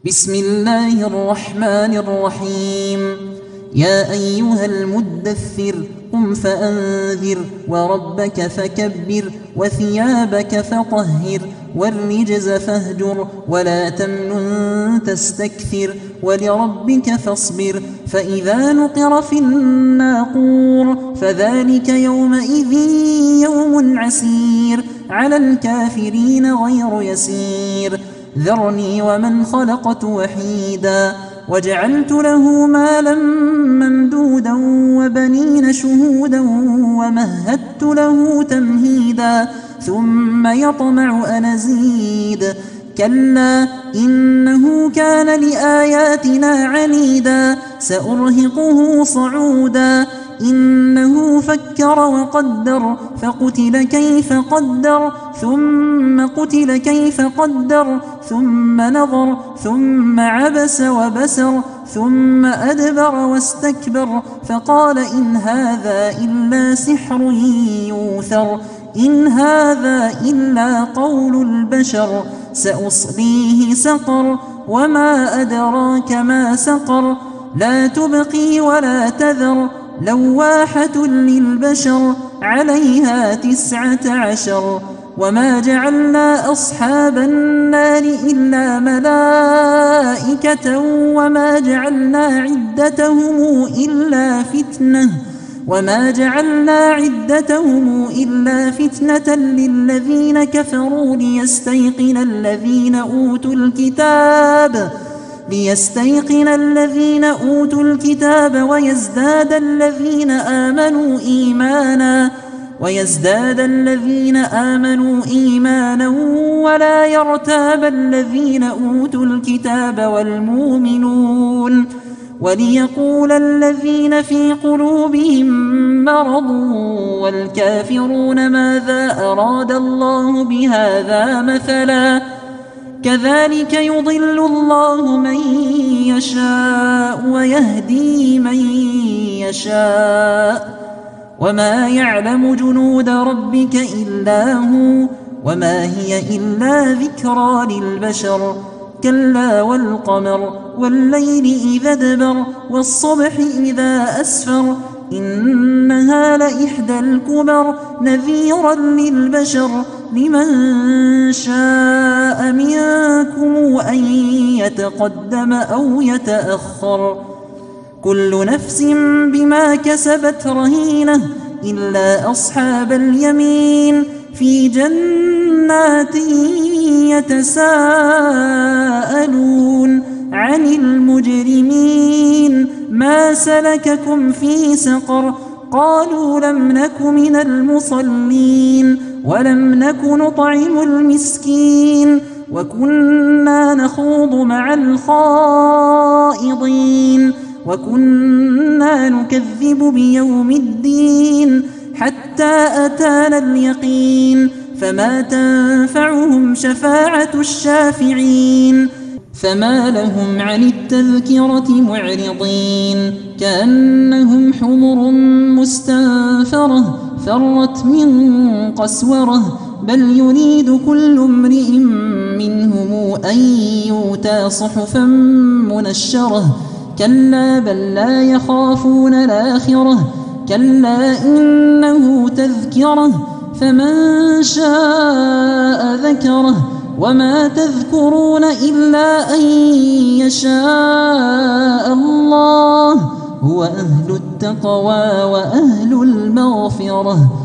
بسم الله الرحمن الرحيم. يا أيها المدثر قم فأنذر وربك فكبر وثيابك فطهر والرجز فاهجر ولا تمنن تستكثر ولربك فاصبر. فإذا نقر في الناقور فذلك يومئذ يوم عسير على الكافرين غير يسير. ذرني ومن خلقت وحيدا وجعلت له مالا ممدودا وبنين شهودا ومهدت له تمهيدا ثم يطمع أن أزيد كلا إنه كان لآياتنا عنيدا سأرهقه صعودا. إنه فكر وقدر فقتل كيف قدر ثم قتل كيف قدر ثم نظر ثم عبس وبسر ثم أدبر واستكبر فقال إن هذا إلا سحر يوثر إن هذا إلا قول البشر. سأصليه سقر وما أدراك ما سقر لا تبقي ولا تذر لواحة للبشر عليها 19. وما جعلنا أصحاب النار إلا ملائكة وما جعلنا عدتهم إلا فتنة للذين كفروا ليستيقن الذين أوتوا الكتاب ويزداد الذين آمنوا إيمانا ولا يرتاب الذين أوتوا الكتاب والمؤمنون وليقول الذين في قلوبهم مرض والكافرون ماذا أراد الله بهذا مثلا كذلك يضل الله من يشاء ويهدي من يشاء وما يعلم جنود ربك إلا هو وما هي إلا ذكرى للبشر. كلا والقمر والليل إذا ادبر والصبح إذا أسفر إنها لإحدى الكبر نذيرا للبشر لمن شاء منكم أن يتقدم أو يتأخر. كل نفس بما كسبت رهينة إلا أصحاب اليمين في جنات يتساءلون عن المجرمين ما سلككم في سقر قالوا لم نك من المصلين ولم نك نطعم المسكين وكنا نخوض مع الخائضين وكنا نكذب بيوم الدين حتى أتانا اليقين فما تنفعهم شفاعة الشافعين. فما لهم عن التذكرة معرضين كأنهم حمر مستنفرة فرت من قسورة بل يريد كل امرئ منهم أن يؤتى صحفا منشرة كلا بل لا يخافون الآخرة كلا إنه تذكرة فمن شاء ذكره وما تذكرون إلا أن يشاء الله هو أهل التقوى وأهل المغفرة.